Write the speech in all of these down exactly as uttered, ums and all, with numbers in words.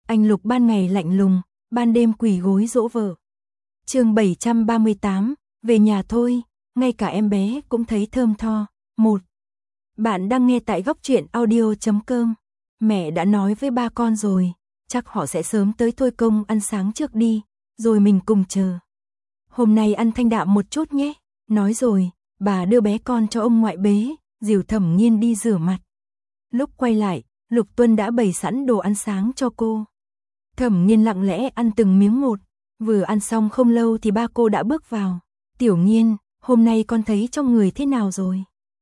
Anh Lục ban ngày lạnh lùng, ban đêm quỳ gối dỗ vợ. Chương bảy trăm ba mươi tám, về nhà thôi, ngay cả em bé cũng thấy thơm tho. một. Bạn đang nghe tại góc truyện audio chấm com. Mẹ đã nói với ba con rồi, chắc họ sẽ sớm tới thôi, công ăn sáng trước đi, rồi mình cùng chờ. Hôm nay ăn thanh đạm một chút nhé. Nói rồi, bà đưa bé con cho ông ngoại bế, dìu Thẩm Nghiên đi rửa mặt. Lúc quay lại, Lục Tuân đã bày sẵn đồ ăn sáng cho cô. Thẩm Nghiên lặng lẽ ăn từng miếng một, vừa ăn xong không lâu thì ba cô đã bước vào. Tiểu Nghiên, hôm nay con thấy trong người thế nào rồi?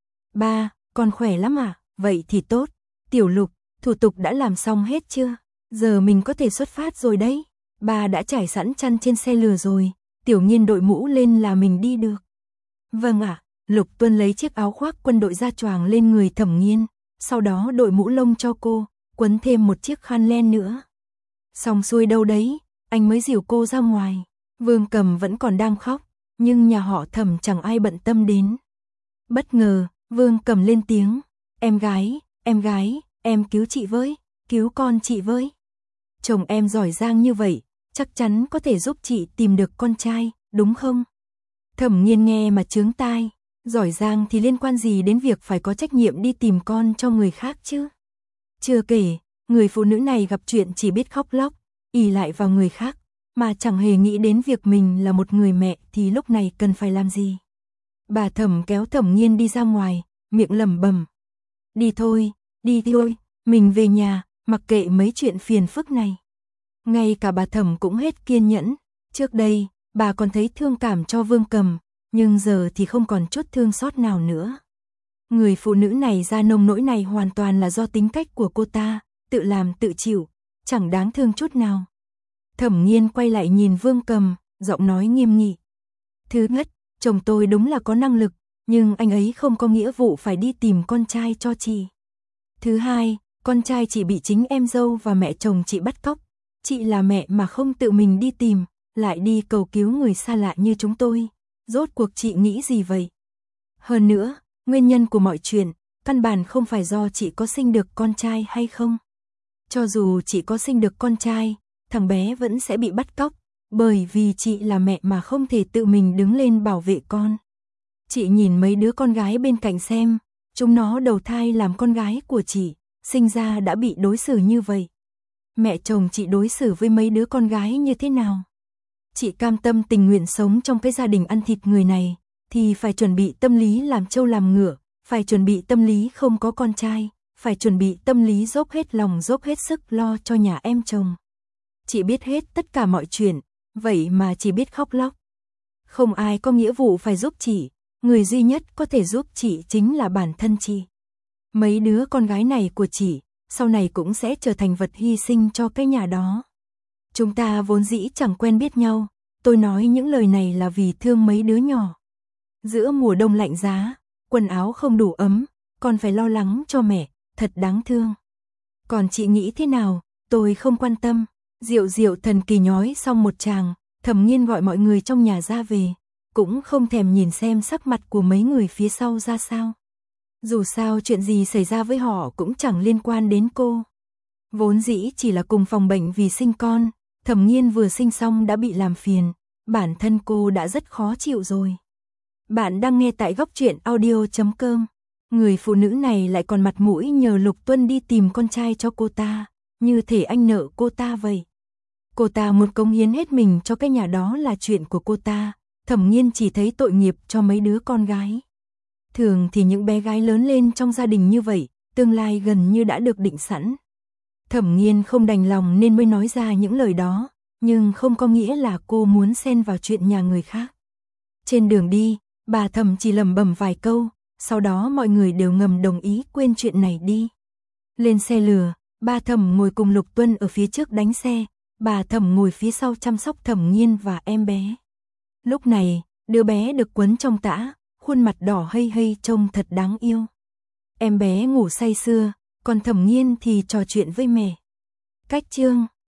Ba, con khỏe lắm ạ, à? Vậy thì tốt. Tiểu Lục, thủ tục đã làm xong hết chưa? Giờ mình có thể xuất phát rồi đấy. Ba đã trải sẵn chăn trên xe lừa rồi, Tiểu Nghiên đội mũ lên là mình đi được. Vâng ạ. À. Lục Tuân lấy chiếc áo khoác quân đội ra choàng lên người Thẩm Nghiên, sau đó đội mũ lông cho cô, quấn thêm một chiếc khăn len nữa. Xong xuôi đâu đấy, anh mới dìu cô ra ngoài. Vương Cầm vẫn còn đang khóc, nhưng nhà họ Thẩm chẳng ai bận tâm đến. Bất ngờ, Vương Cầm lên tiếng, em gái, em gái, em cứu chị với, cứu con chị với. Chồng em giỏi giang như vậy, chắc chắn có thể giúp chị tìm được con trai, đúng không? Thẩm Nghiên nghe mà chướng tai, giỏi giang thì liên quan gì đến việc phải có trách nhiệm đi tìm con cho người khác chứ? Chưa kể, người phụ nữ này gặp chuyện chỉ biết khóc lóc, ỷ lại vào người khác, mà chẳng hề nghĩ đến việc mình là một người mẹ thì lúc này cần phải làm gì. Bà Thẩm kéo Thẩm Nghiên đi ra ngoài, miệng lẩm bẩm. Đi thôi, đi thôi, mình về nhà, mặc kệ mấy chuyện phiền phức này. Ngay cả bà Thẩm cũng hết kiên nhẫn, trước đây, bà còn thấy thương cảm cho Vương Cầm, nhưng giờ thì không còn chút thương xót nào nữa. Người phụ nữ này ra nông nỗi này hoàn toàn là do tính cách của cô ta, tự làm tự chịu, chẳng đáng thương chút nào. Thẩm Nghiên quay lại nhìn Vương Cầm, giọng nói nghiêm nghị. Thứ nhất, chồng tôi đúng là có năng lực, nhưng anh ấy không có nghĩa vụ phải đi tìm con trai cho chị. Thứ hai, con trai chị bị chính em dâu và mẹ chồng chị bắt cóc. Chị là mẹ mà không tự mình đi tìm, lại đi cầu cứu người xa lạ như chúng tôi. Rốt cuộc chị nghĩ gì vậy? Hơn nữa, nguyên nhân của mọi chuyện, căn bản không phải do chị có sinh được con trai hay không. Cho dù chị có sinh được con trai, thằng bé vẫn sẽ bị bắt cóc, bởi vì chị là mẹ mà không thể tự mình đứng lên bảo vệ con. Chị nhìn mấy đứa con gái bên cạnh xem, chúng nó đầu thai làm con gái của chị, sinh ra đã bị đối xử như vậy. Mẹ chồng chị đối xử với mấy đứa con gái như thế nào? Chị cam tâm tình nguyện sống trong cái gia đình ăn thịt người này, thì phải chuẩn bị tâm lý làm trâu làm ngựa, phải chuẩn bị tâm lý không có con trai, phải chuẩn bị tâm lý dốc hết lòng dốc hết sức lo cho nhà em chồng. Chị biết hết tất cả mọi chuyện, vậy mà chỉ biết khóc lóc. Không ai có nghĩa vụ phải giúp chị, người duy nhất có thể giúp chị chính là bản thân chị. Mấy đứa con gái này của chị, sau này cũng sẽ trở thành vật hy sinh cho cái nhà đó. Chúng ta vốn dĩ chẳng quen biết nhau, tôi nói những lời này là vì thương mấy đứa nhỏ. Giữa mùa đông lạnh giá, quần áo không đủ ấm, còn phải lo lắng cho mẹ, thật đáng thương. Còn chị nghĩ thế nào, tôi không quan tâm. Diệu Diệu thần kỳ nhói xong một tràng, Thẩm Nghiên gọi mọi người trong nhà ra về, cũng không thèm nhìn xem sắc mặt của mấy người phía sau ra sao. Dù sao chuyện gì xảy ra với họ cũng chẳng liên quan đến cô. Vốn dĩ chỉ là cùng phòng bệnh vì sinh con, Thẩm Nghiên vừa sinh xong đã bị làm phiền, bản thân cô đã rất khó chịu rồi. Bạn đang nghe tại góc truyện audio chấm com. Người phụ nữ này lại còn mặt mũi nhờ Lục Tuân đi tìm con trai cho cô ta, như thể anh nợ cô ta vậy. Cô ta muốn cống hiến hết mình cho cái nhà đó là chuyện của cô ta, Thẩm Nghiên chỉ thấy tội nghiệp cho mấy đứa con gái. Thường thì những bé gái lớn lên trong gia đình như vậy, tương lai gần như đã được định sẵn. Thẩm Nghiên không đành lòng nên mới nói ra những lời đó, nhưng không có nghĩa là cô muốn xen vào chuyện nhà người khác. Trên đường đi, bà Thẩm chỉ lẩm bẩm vài câu, sau đó mọi người đều ngầm đồng ý quên chuyện này đi. Lên xe lừa, bà Thẩm ngồi cùng Lục Tuân ở phía trước đánh xe, bà Thẩm ngồi phía sau chăm sóc Thẩm Nghiên và em bé. Lúc này, đứa bé được quấn trong tã, khuôn mặt đỏ hây hây trông thật đáng yêu. Em bé ngủ say sưa, còn Thẩm Nghiên thì trò chuyện với mẹ. Cách chương